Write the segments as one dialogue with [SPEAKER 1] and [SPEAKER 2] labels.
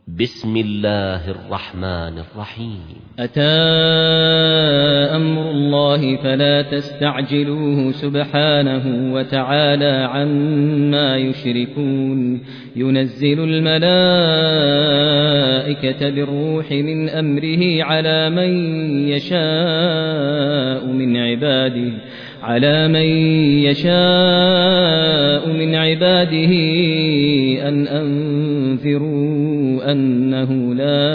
[SPEAKER 1] بسم الله الرحمن الرحيم.
[SPEAKER 2] أتى أمر الله فلا تستعجلوه سبحانه وتعالى عما يشركون. ينزل الملائكة بالروح من أمره على من يشاء من عباده أن أنذروا أنه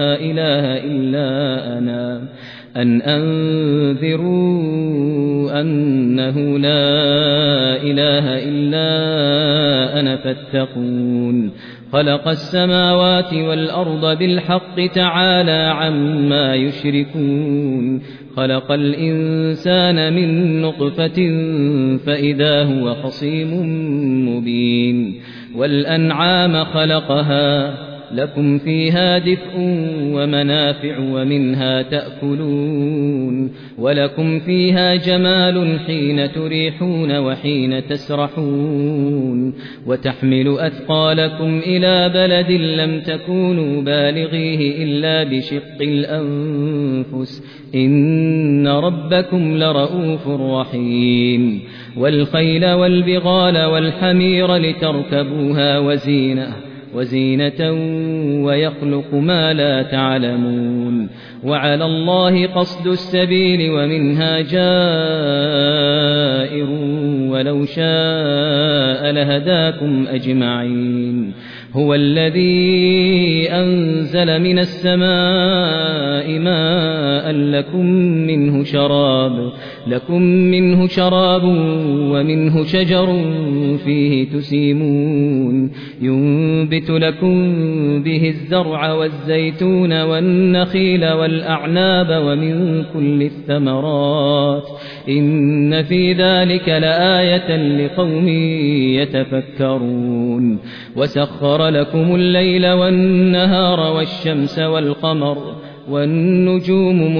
[SPEAKER 2] لا إله إلا أنا فاتقون. خلق السماوات والأرض بالحق تعالى عما يشركون. خلق الإنسان من نطفة فإذا هو خصيم مبين. والأنعام خلقها لكم فيها دفء ومنافع ومنها تأكلون. ولكم فيها جمال حين تريحون وحين تسرحون. وتحمل أثقالكم إلى بلد لم تكونوا بالغيه إلا بشق الأنفس إن ربكم لرؤوف رحيم. والخيل والبغال والحمير لتركبوها وزينة ويخلق ما لا تعلمون. وعلى الله قصد السبيل ومنها جائر ولو شاء لهداكم أجمعين. هو الذي أنزل من السماء ماء لكم منه شراب ومنه شجر فيه تسيمون. ينبت لكم به الزرع والزيتون والنخيل والأعناب ومن كل الثمرات إن في ذلك لآية لقوم يتفكرون. وسخر لكم الليل والنهار والشمس والقمر والنجوم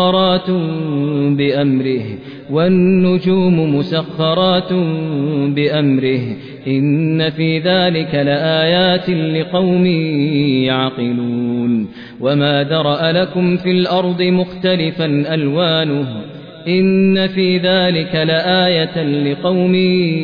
[SPEAKER 2] مسخرات بأمره إن في ذلك لآيات لقوم يعقلون. وما ذرأ لكم في الأرض مختلفا ألوانه إن في ذلك لآية لقوم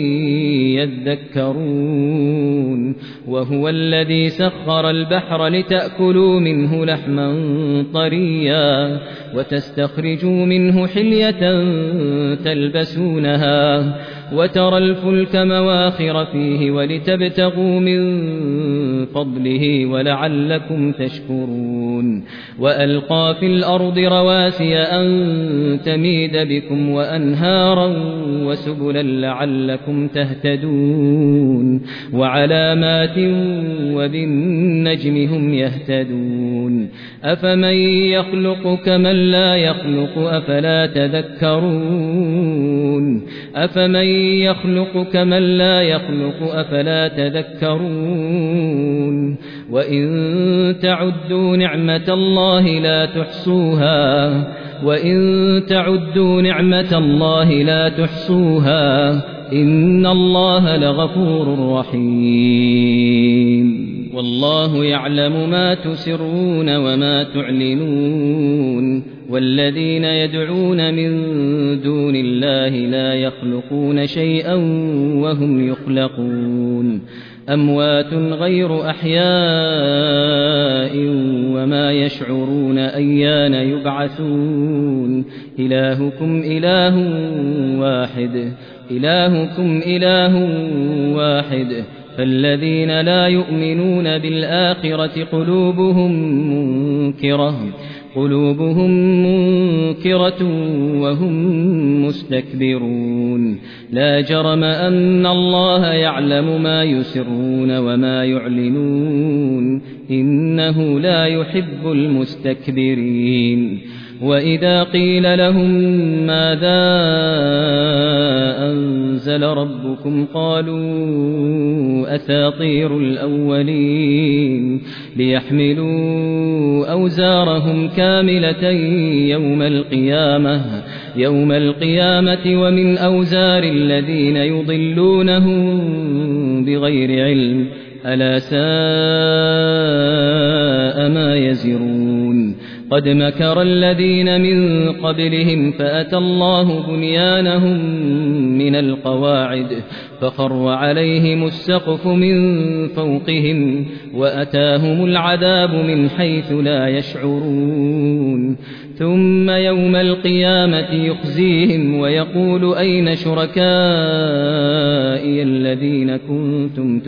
[SPEAKER 2] يذكرون. وهو الذي سخر البحر لتأكلوا منه لحما طريا وتستخرجوا منه حلية تلبسونها وترى الفلك مواخر فيه ولتبتغوا من فضله ولعلكم تشكرون. وألقى في الأرض رواسي أن تميد بكم وأنهارا وسبلا لعلكم تهتدون. وعلامات وبالنجم هم يهتدون. أفمن يخلق كمن لا يخلق أفلا تذكرون. وإن تعدوا نعمة الله لا تحصوها إن الله لغفور رحيم. والله يعلم ما تسرون وما تعلنون. والذين يدعون من دون الله لا يخلقون شيئا وهم يخلقون. أموات غير أحياء وما يشعرون أيان يبعثون. إلهكم إله واحد فالذين لا يؤمنون بالآخرة قلوبهم منكرة وهم مستكبرون. لا جرم أن الله يعلم ما يسرون وما يعلنون إنه لا يحب المستكبرين. وإذا قيل لهم ماذا أنزل ربكم قالوا أساطير الأولين ليحملوا أوزارهم كاملة يوم القيامة ومن أوزار الذين يضلونهم بغير علم ألا ساء قد مكر الذين من قبلهم فأتى الله بنيانهم من القواعد فخر عليهم السقف من فوقهم وأتاهم العذاب من حيث لا يشعرون ثم يوم القيامة يخزيهم ويقول أين شركائي الذين كنتم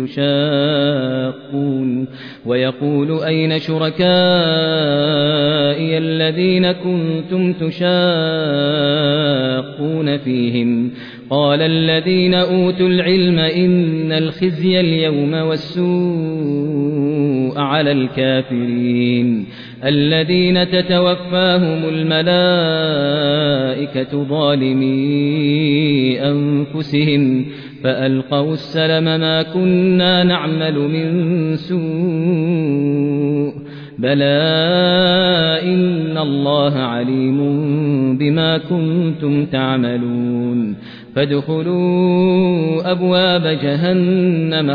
[SPEAKER 2] تشاقون فيهم قال الذين أوتوا العلم إن الخزي اليوم والسوء على الكافرين الذين تتوفاهم الملائكة ظالمي أنفسهم فألقوا السلم ما كنا نعمل من سوء بلى إن الله عليم بما كنتم تعملون فادخلوا أبواب جهنم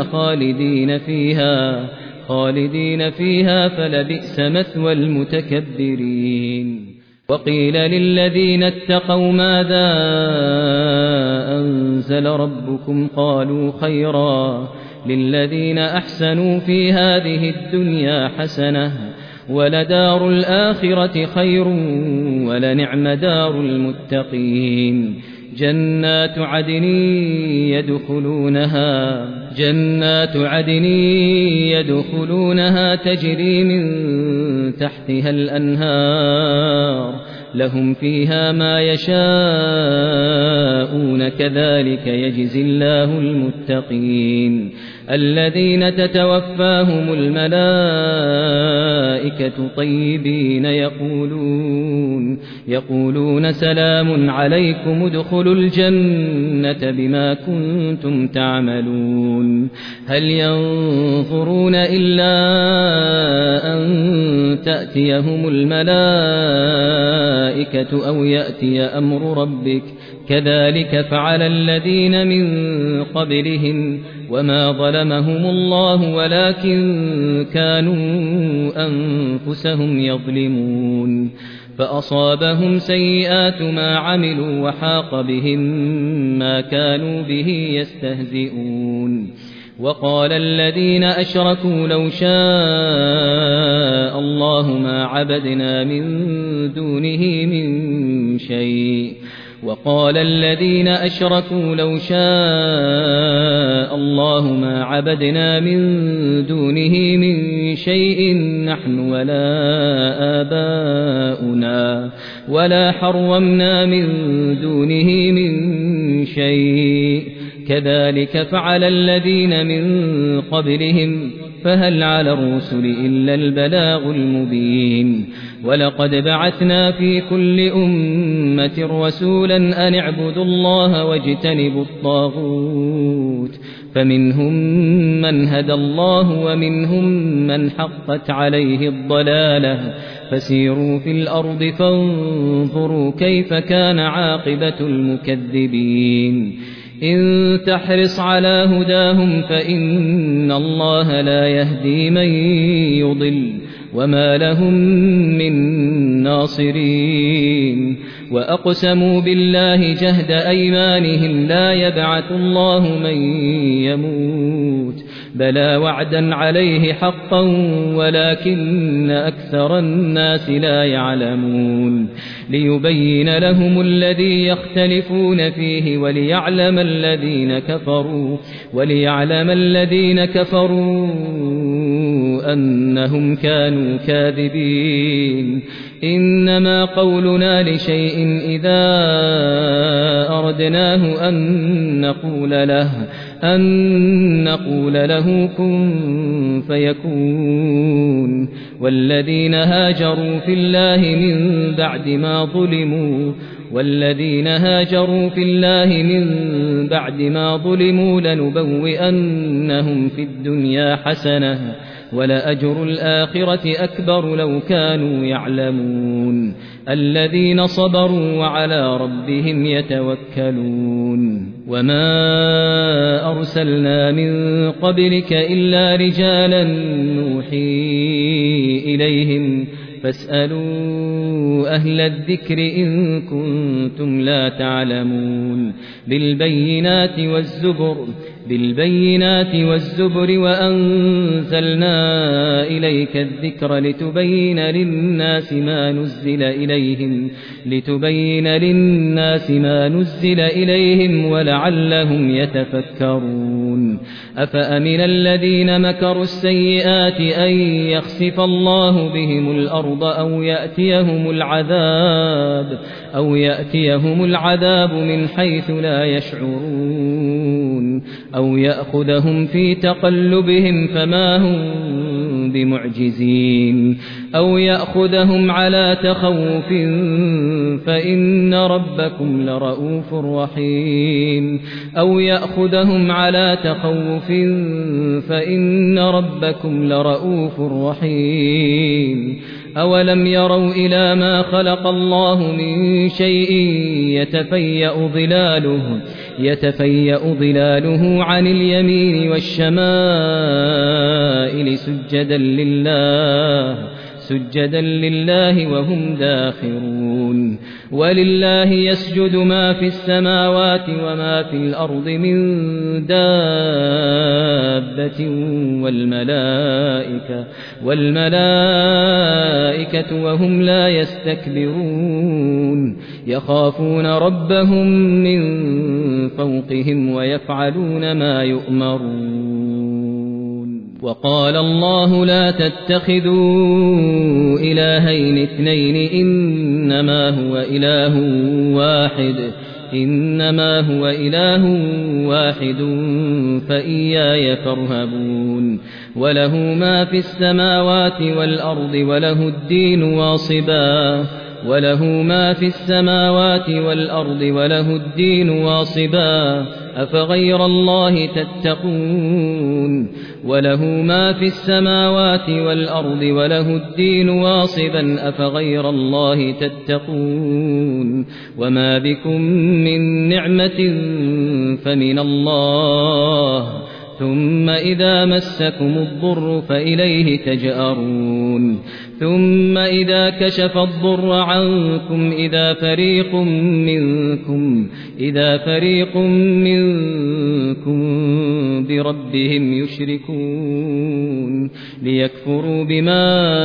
[SPEAKER 2] خالدين فيها فلبئس مثوى المتكبرين وقيل للذين اتقوا ماذا أنزل ربكم قالوا خيرا للذين أحسنوا في هذه الدنيا حسنة ولدار الآخرة خير ولنعم دار المتقين جنات عدن يدخلونها تجري من تحتها الأنهار لهم فيها ما يشاءون كذلك يجزي الله المتقين الذين تتوفاهم الملائكة طيبين يقولون سلام عليكم ادخلوا الجنة بما كنتم تعملون هل ينظرون إلا أن تأتيهم الملائكة أو يأتي أمر ربك كذلك فعل الذين من قبلهم وما ظلمهم الله ولكن كانوا أنفسهم يظلمون فأصابهم سيئات ما عملوا وحاق بهم ما كانوا به يستهزئون وقال الذين أشركوا لو شاء الله ما عبدنا من دونه من شيء نحن ولا آباؤنا ولا حرمنا من دونه من شيء كذلك فعل الذين من قبلهم فهل على الرسل إلا البلاغ المبين ولقد بعثنا في كل أمة رسولا أن اعبدوا الله واجتنبوا الطاغوت فمنهم من هدى الله ومنهم من حقت عليه الضلالة فسيروا في الأرض فانظروا كيف كان عاقبة المكذبين إن تحرص على هداهم فإن الله لا يهدي من يضل وما لهم من ناصرين وأقسموا بالله جهد أيمانهم لا يبعث الله من يموت بلى وعدا عليه حقا ولكن أكثر الناس لا يعلمون ليبين لهم الذي يختلفون فيه وليعلم الذين كفروا أنهم كانوا كاذبين إنما قولنا لشيء إذا أردناه أن نقول له كن فيكون والذين هاجروا في الله من بعد ما ظلموا لنبوئنهم في الدنيا حسنة ولأجر الآخرة أكبر لو كانوا يعلمون الذين صبروا وعلى ربهم يتوكلون وما أرسلنا من قبلك إلا رجالا نوحي إليهم فاسألوا أهل الذكر إن كنتم لا تعلمون بالبينات والزبر وأنزلنا إليك الذكر لتبين للناس ما نزل إليهم ولعلهم يتفكرون أفأمن الذين مكروا السيئات أن يخسف الله بهم الأرض أو يأتيهم العذاب من حيث لا يشعرون أو يأخذهم في تقلبهم فما هم بمعجزين أو يأخذهم على تخوف فإن ربكم لرؤوف رحيم أولم يروا إلى ما خلق الله من شيء يتفيأ ظلاله عن اليمين والشمائل سجدا لله وهم داخرون ولله يسجد ما في السماوات وما في الأرض من دابة والملائكة وهم لا يستكبرون يخافون ربهم من فوقهم ويفعلون ما يؤمرون وقال الله لا تتخذوا إلهين اثنين إنما هو إله واحد فإياي فارهبون وله ما في السماوات والأرض وله الدين واصبا أفغير الله تتقون وله ما في السماوات والأرض وله الدين واصبا أفغير الله تتقون وما بكم من نعمة فمن الله ثم إذا مسكم الضر فإليه تجأرون ثم إذا كشف الضر عنكم إذا فريق منكم بربهم يشركون ليكفروا بما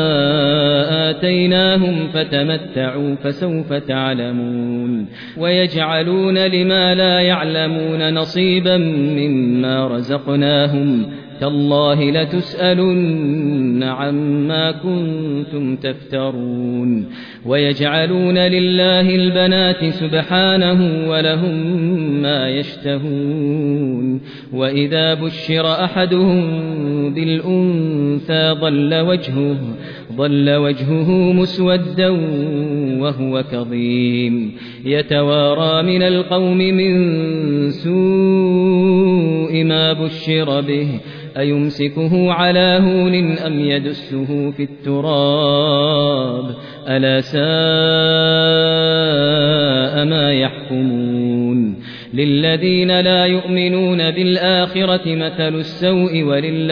[SPEAKER 2] آتيناهم فتمتعوا فسوف تعلمون ويجعلون لما لا يعلمون نصيبا مما رزقناهم تالله لتسألن عما كنتم تفترون ويجعلون لله البنات سبحانه ولهم ما يشتهون وإذا بشر أحدهم بالأنثى ظل وجهه مسودا وهو كظيم يتوارى من القوم من سوء ما بشر به أيمسكه على هون أم يدسه في التراب ألا ساء ما يحكمون للذين لا يؤمنون بالآخرة مثل السوء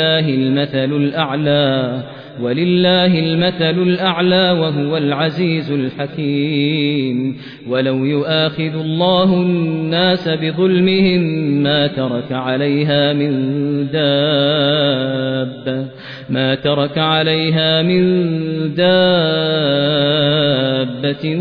[SPEAKER 2] ولله المثل الأعلى وهو العزيز الحكيم ولو يؤاخذ الله الناس بظلمهم ما ترك عليها من دابة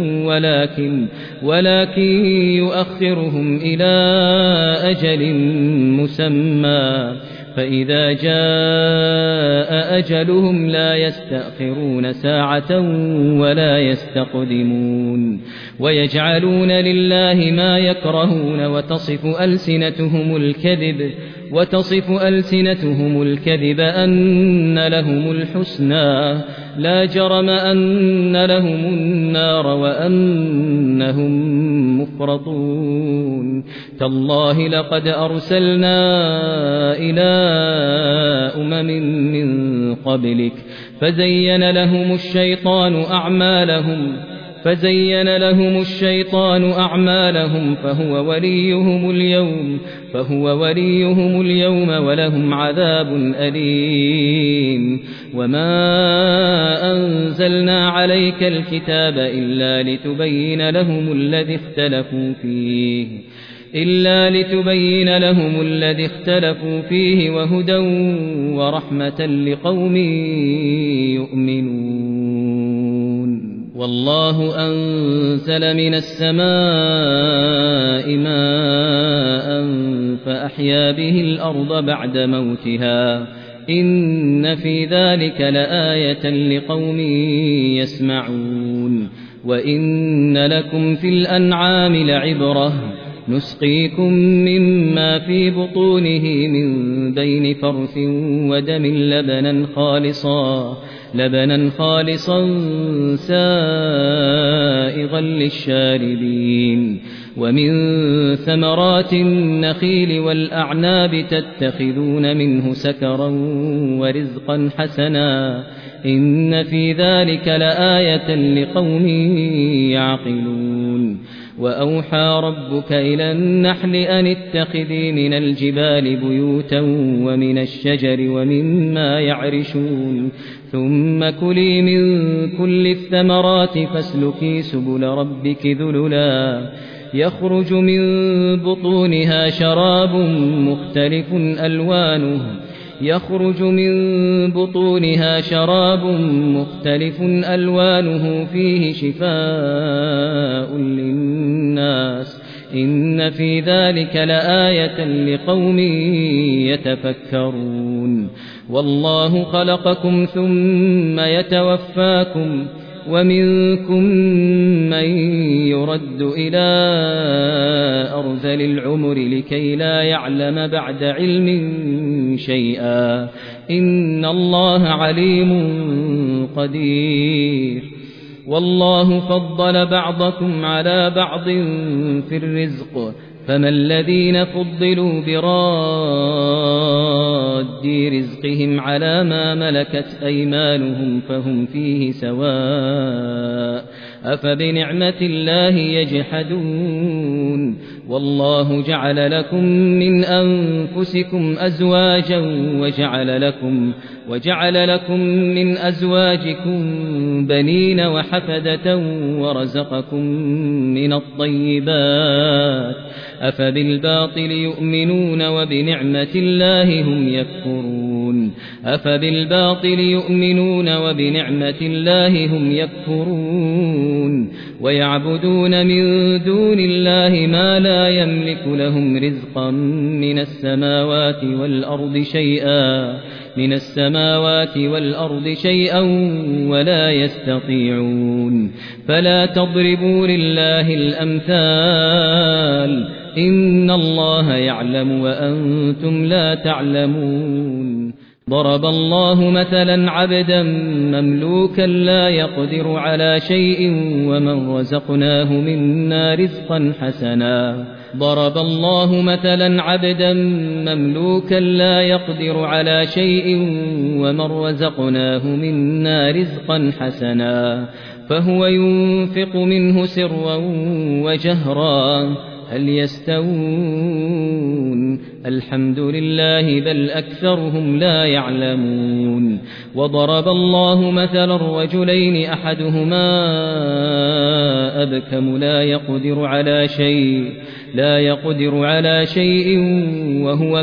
[SPEAKER 2] ولكن يؤخرهم إلى أجل مسمى فإذا جاء أجلهم لا يستأخرون ساعة ولا يستقدمون ويجعلون لله ما يكرهون وتصف ألسنتهم الكذب أن لهم الحسنى لا جرم أن لهم النار وأنهم مفرطون تالله لقد أرسلنا إلى أمم من قبلك فزين لهم الشيطان أعمالهم فزين لهم الشيطان أعمالهم فهو وليهم اليوم ولهم عذاب أليم. وما أنزلنا عليك الكتاب إلا لتبين لهم الذي اختلفوا فيه وهدى ورحمة لقوم يؤمنون. والله أنزل من السماء ماء فأحيا به الأرض بعد موتها إن في ذلك لآية لقوم يسمعون. وإن لكم في الأنعام لعبرة نسقيكم مما في بطونه من بين فرث ودم لبنا خالصا سائغا للشاربين. ومن ثمرات النخيل والأعناب تتخذون منه سكرا ورزقا حسنا إن في ذلك لآية لقوم يعقلون. وأوحى ربك إلى النحل أن اتخذي من الجبال بيوتا ومن الشجر ومما يعرشون ثم كلي من كل الثمرات فاسلكي سبل ربك ذللا يخرج من بطونها شراب مختلف ألوانه فيه شفاء للناس إن في ذلك لآية لقوم يتفكرون. والله خلقكم ثم يتوفاكم ومنكم من يرد إلى أرذل العمر لكي لا يعلم بعد علم شيئا إن الله عليم قدير. والله فضل بعضكم على بعض في الرزق فما الذين فضلوا براد رزقهم على ما ملكت أيمانهم فهم فيه سواء أفبنعمة الله يجحدون. والله جعل لكم من أنفسكم أزواجا وجعل لكم من أزواجكم بنين وحفدة ورزقكم من الطيبات أفبالباطل يؤمنون وبنعمة الله هم يكفرون. ويعبدون من دون الله ما لا يملك لهم رزقا من السماوات والأرض شيئا ولا يستطيعون. فلا تضربوا لله الأمثال إن الله يعلم وأنتم لا تعلمون. ضرب الله مثلا عبدا مملوكا لا يقدر على شيء ومن رزقناه منا رزقا حسنا فهو ينفق منه سرا وجهرا هل يستوون الحمد لله بل أكثرهم لا يعلمون. وضرب الله مثلا رجلين أحدهما أبكم لا يقدر على شيء وهو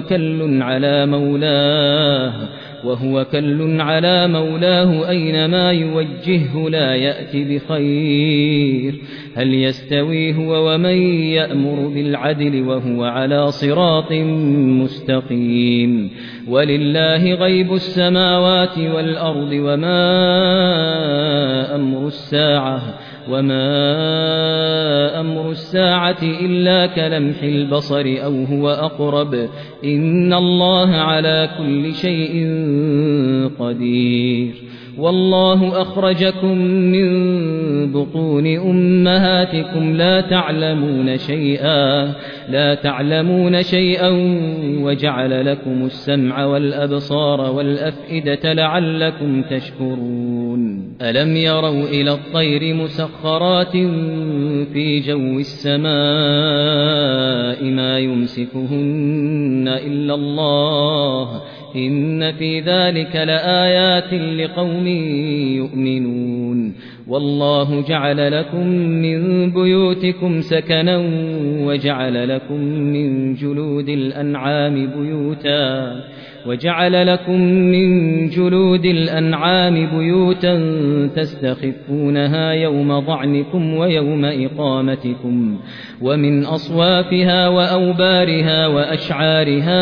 [SPEAKER 2] كل على مولاه أينما يوجهه لا يأتي بخير هل يستوي هو ومن يأمر بالعدل وهو على صراط مستقيم. ولله غيب السماوات والأرض وما أمر الساعة إلا كلمح البصر أو هو أقرب إن الله على كل شيء قدير. والله أخرجكم من بطون أمهاتكم لا تعلمون شيئا وجعل لكم السمع والأبصار والأفئدة لعلكم تشكرون ألم يروا إلى الطير مسخرات في جو السماء ما يمسكهن إلا الله إن في ذلك لآيات لقوم يؤمنون والله جعل لكم من بيوتكم سكنا وجعل لكم من جلود الأنعام بيوتا تستخفونها يوم ضعنكم ويوم إقامتكم ومن أصوافها وأوبارها وأشعارها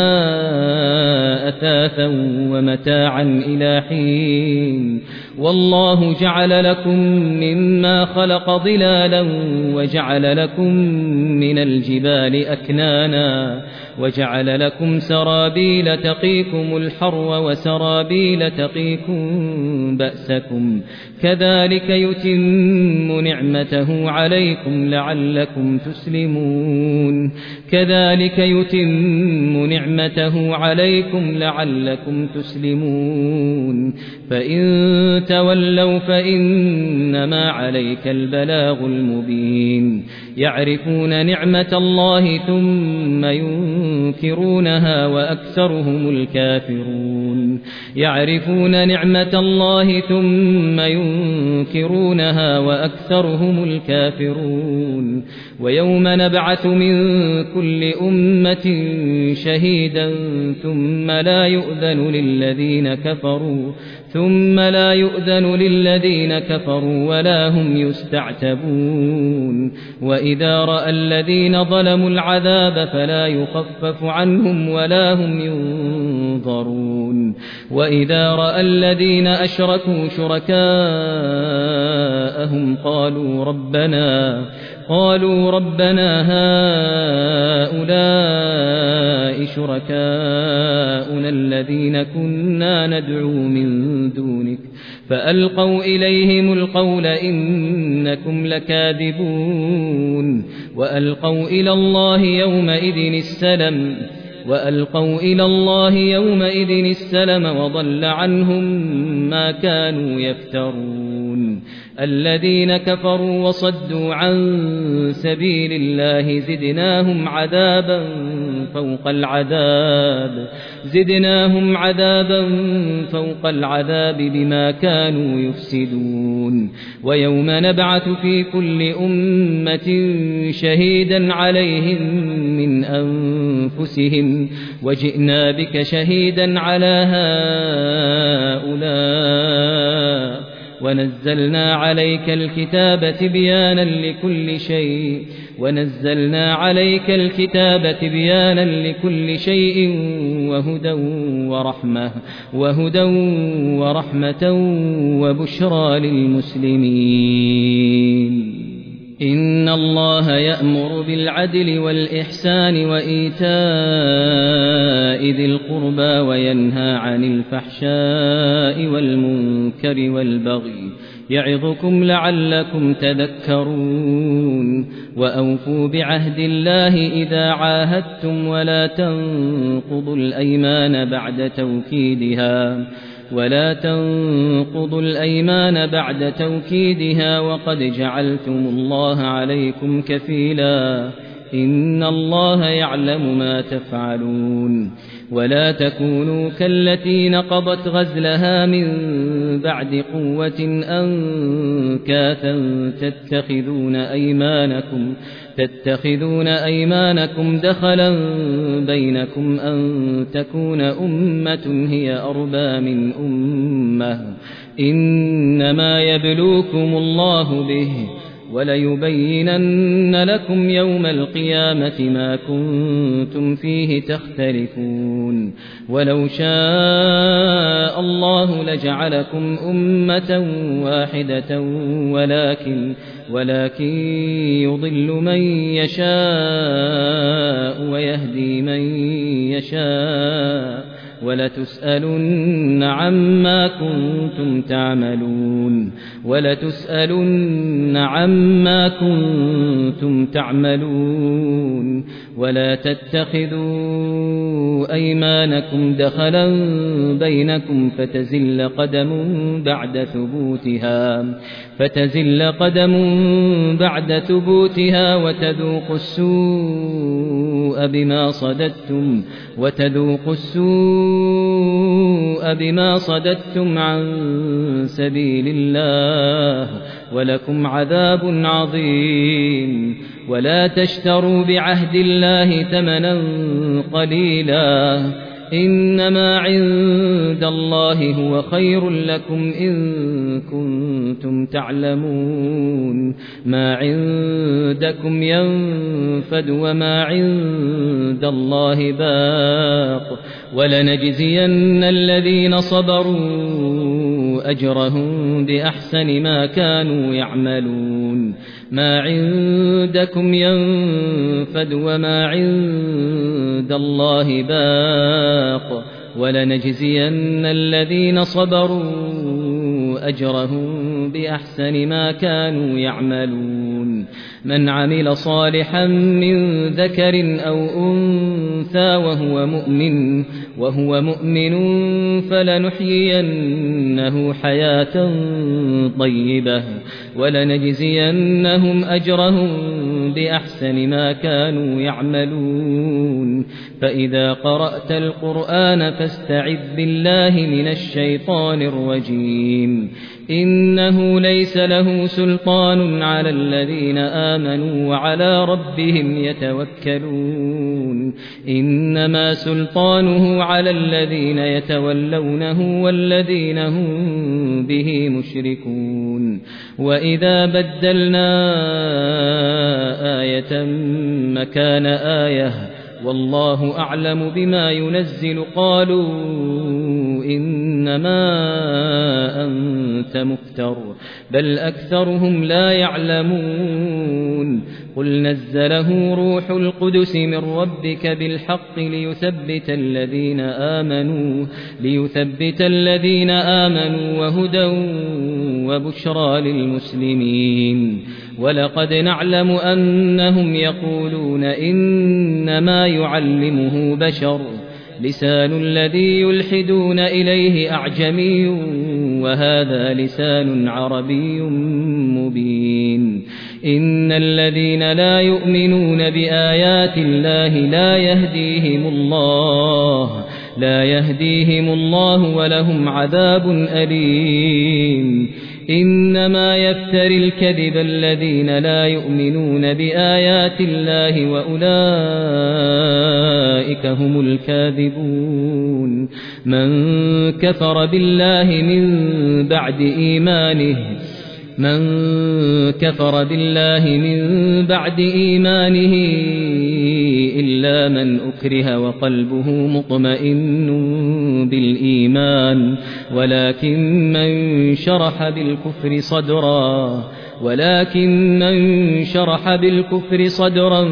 [SPEAKER 2] أثاثا ومتاعا إلى حين والله جعل لكم مما خلق ظلالا وجعل لكم من الجبال أكنانا وجعل لكم سرابيل تقيكم الحر وسرابيل تقيكم بأسكم كذلك يتم نعمته عليكم لعلكم تسلمون فإن تولوا فإنما عليك البلاغ المبين يعرفون نعمة الله ثم ينكرونها وأكثرهم الكافرون ويوم نبعث من كل أمة شهيدا ثم لا يؤذن للذين كفروا ولا هم يستعتبون وإذا رأى الذين ظلموا العذاب فلا يخفف عنهم ولا هم ينظرون وإذا رأى الذين أشركوا شركاءهم قالوا ربنا هؤلاء شركاؤنا الذين كنا ندعو من دونك فألقوا إليهم القول إنكم لكاذبون وألقوا إلى الله يومئذ السلم وضل عنهم ما كانوا يفترون الذين كفروا وصدوا عن سبيل الله زدناهم عذابا فوق العذاب بما كانوا يفسدون ويوم نبعث في كل أمة شهيدا عليهم من أنفسهم وجئنا بك شهيدا على هؤلاء ونزلنا عليك الكتاب تبيانا لكل شيء وهدى ورحمة وبشرى للمسلمين إن الله يأمر بالعدل والإحسان وإيتاء ذي القربى وينهى عن الفحشاء والمنكر والبغي يعظكم لعلكم تذكرون وأوفوا بعهد الله إذا عاهدتم ولا تنقضوا الأيمان بعد توكيدها وقد جعلتم الله عليكم كفيلا إن الله يعلم ما تفعلون ولا تكونوا كالتي نقضت غزلها من بعد قوة أنكاثا تتخذون أيمانكم دخلا بينكم أن تكون أمة هي أربى من أمة إنما يبلوكم الله به وليبينن لكم يوم القيامة ما كنتم فيه تختلفون ولو شاء الله لجعلكم أمة واحدة ولكن يضل من يشاء ويهدي من يشاء ولتسألن عما كنتم تعملون ولا تتخذوا أيمانكم دخلا بينكم فتزل قدم بعد ثبوتها وتذوقوا السوء بما صددتم عن سبيل الله ولكم عذاب عظيم ولا تشتروا بعهد الله ثمنا قليلا إنما عند الله هو خير لكم إن كنتم تعلمون ما عندكم ينفد وما عند الله باق ولنجزين الذين صبروا أجرهم بأحسن ما كانوا يعملون ما عندكم ينفد وما عند الله باق ولنجزين الذين صبروا أجرهم بأحسن ما كانوا يعملون من عمل صالحا من ذكر أو أنثى وهو مؤمن فلنحيينه حياة طيبة ولنجزينهم أجرهم بأحسن ما كانوا يعملون فإذا قرأت القرآن فاستعذ بالله من الشيطان الرجيم إنه ليس له سلطان على الذين آمنوا وعلى ربهم يتوكلون إنما سلطانه على الذين يتولونه والذين هم به مشركون وإذا بدلنا آية مكان آية والله أعلم بما ينزل قالوا إنما أنت مفتر بل أكثرهم لا يعلمون قل نزله روح القدس من ربك بالحق ليثبت الذين آمنوا وهدى وبشرى للمسلمين ولقد نعلم أنهم يقولون إنما يعلمه بشر لسان الذي يلحدون إليه أعجمي وهذا لسان عربي مبين إن الذين لا يؤمنون بآيات الله لا يهديهم الله ولهم عذاب أليم إنما يفتري الكذب الذين لا يؤمنون بآيات الله وأولئك هم الكاذبون من كفر بالله من بعد إيمانه إلا من أكره وقلبه مطمئن بالإيمان ولكن من شرح بالكفر صدرا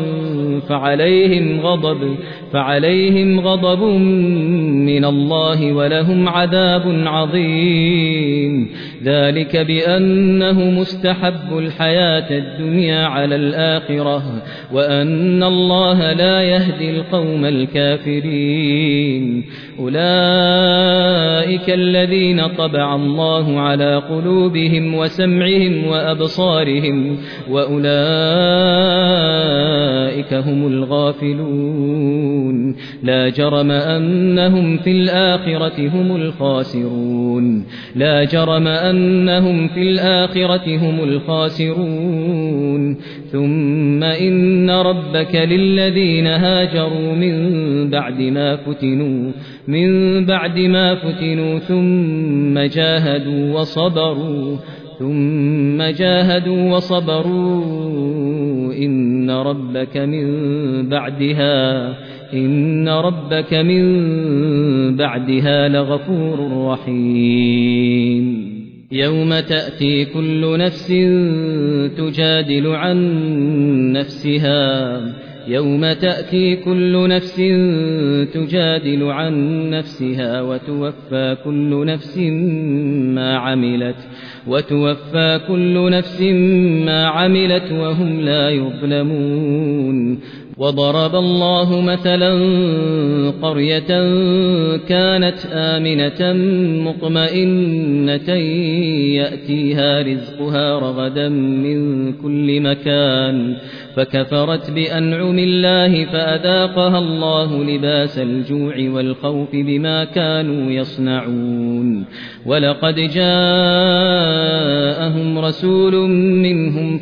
[SPEAKER 2] فعليهم غضب من الله ولهم عذاب عظيم ذلك بأنه مستحب الحياة الدنيا على الآخرة وأن الله لا يهدي القوم الكافرين أولئك الذين طبع الله على قلوبهم وسمعهم وأبصارهم وأولئك هم الغافلون لا جرم أنهم في الآخرة هم الخاسرون ثم إن ربك للذين هاجروا من بعد ما فتنوا ثم جاهدوا وصبروا إن ربك من بعدها لغفور رحيم يوم تأتي كل نفس تجادل عن نفسها يوم تأتي كل نفس تجادل عن نفسها وتوفى كل نفس ما عملت وهم لا يظلمون وضرب الله مثلا قرية كانت آمنة مطمئنة يأتيها رزقها رغدا من كل مكان فكفرت بأنعم الله فأذاقها الله لباس الجوع والخوف بما كانوا يصنعون ولقد جاءهم رسول منهم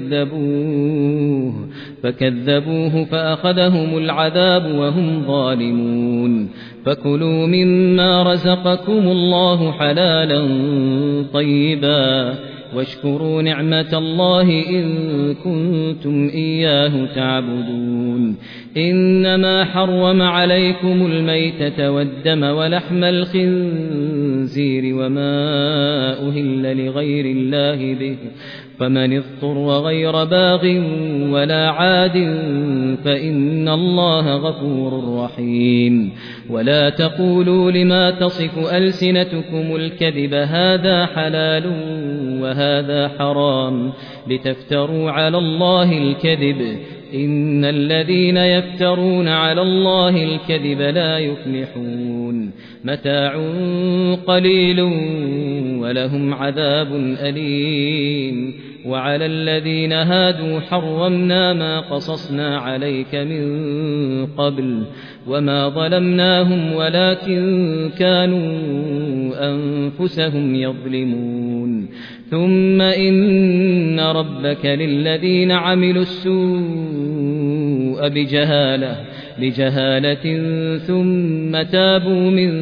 [SPEAKER 2] فكذبوه فأخذهم العذاب وهم ظالمون فكلوا مما رزقكم الله حلالا طيبا واشكروا نعمة الله إن كنتم إياه تعبدون إنما حرم عليكم الميتة والدم ولحم الخنزير وما أهل لغير الله به فمن اضطر غير باغ ولا عاد فإن الله غفور رحيم ولا تقولوا لما تصف ألسنتكم الكذب هذا حلال وهذا حرام لتفتروا على الله الكذب إن الذين يفترون على الله الكذب لا يفلحون متاع قليل ولهم عذاب أليم وعلى الذين هادوا حرمنا ما قصصنا عليك من قبل وما ظلمناهم ولكن كانوا أنفسهم يظلمون ثم إن ربك للذين عملوا السوء بجهالة ثم تابوا من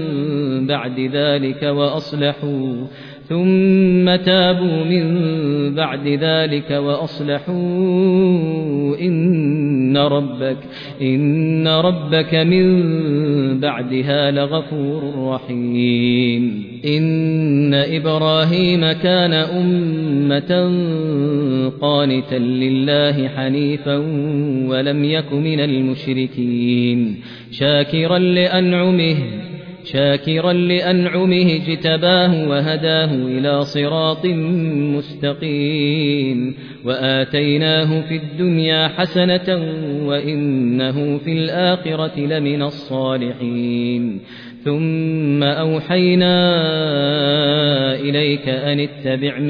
[SPEAKER 2] بعد ذلك وأصلحوا إن ربك من بعدها لغفور رحيم إن إبراهيم كان أمة قانتا لله حنيفا ولم يك من المشركين شاكرا لأنعمه اجتباه وهداه إلى صراط مستقيم وآتيناه في الدنيا حسنة وإنه في الآخرة لمن الصالحين ثم أوحينا إليك أن اتبع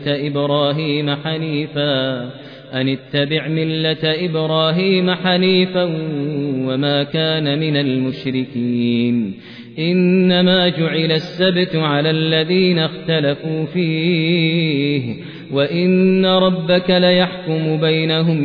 [SPEAKER 2] ملة إبراهيم حنيفا وما كان من المشركين إنما جعل السبت على الذين اختلفوا فيه وإن ربك ليحكم بينهم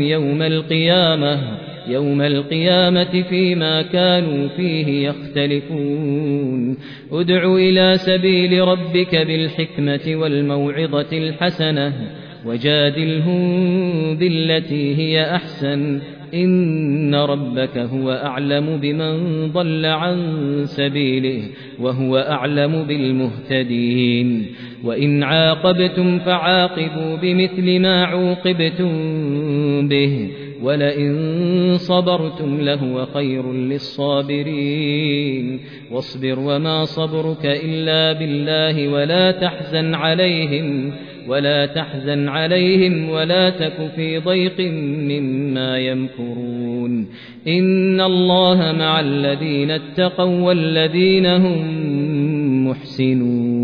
[SPEAKER 2] يوم القيامة فيما كانوا فيه يختلفون ادع إلى سبيل ربك بالحكمة والموعظة الحسنة وجادلهم بالتي هي أحسن إن ربك هو أعلم بمن ضل عن سبيله وهو أعلم بالمهتدين وإن عاقبتم فعاقبوا بمثل ما عوقبتم به ولئن صبرتم لهو خير للصابرين واصبر وما صبرك إلا بالله ولا تحزن عليهم ولا تك في ضيق مما يمكرون إن الله مع الذين اتقوا والذين هم محسنون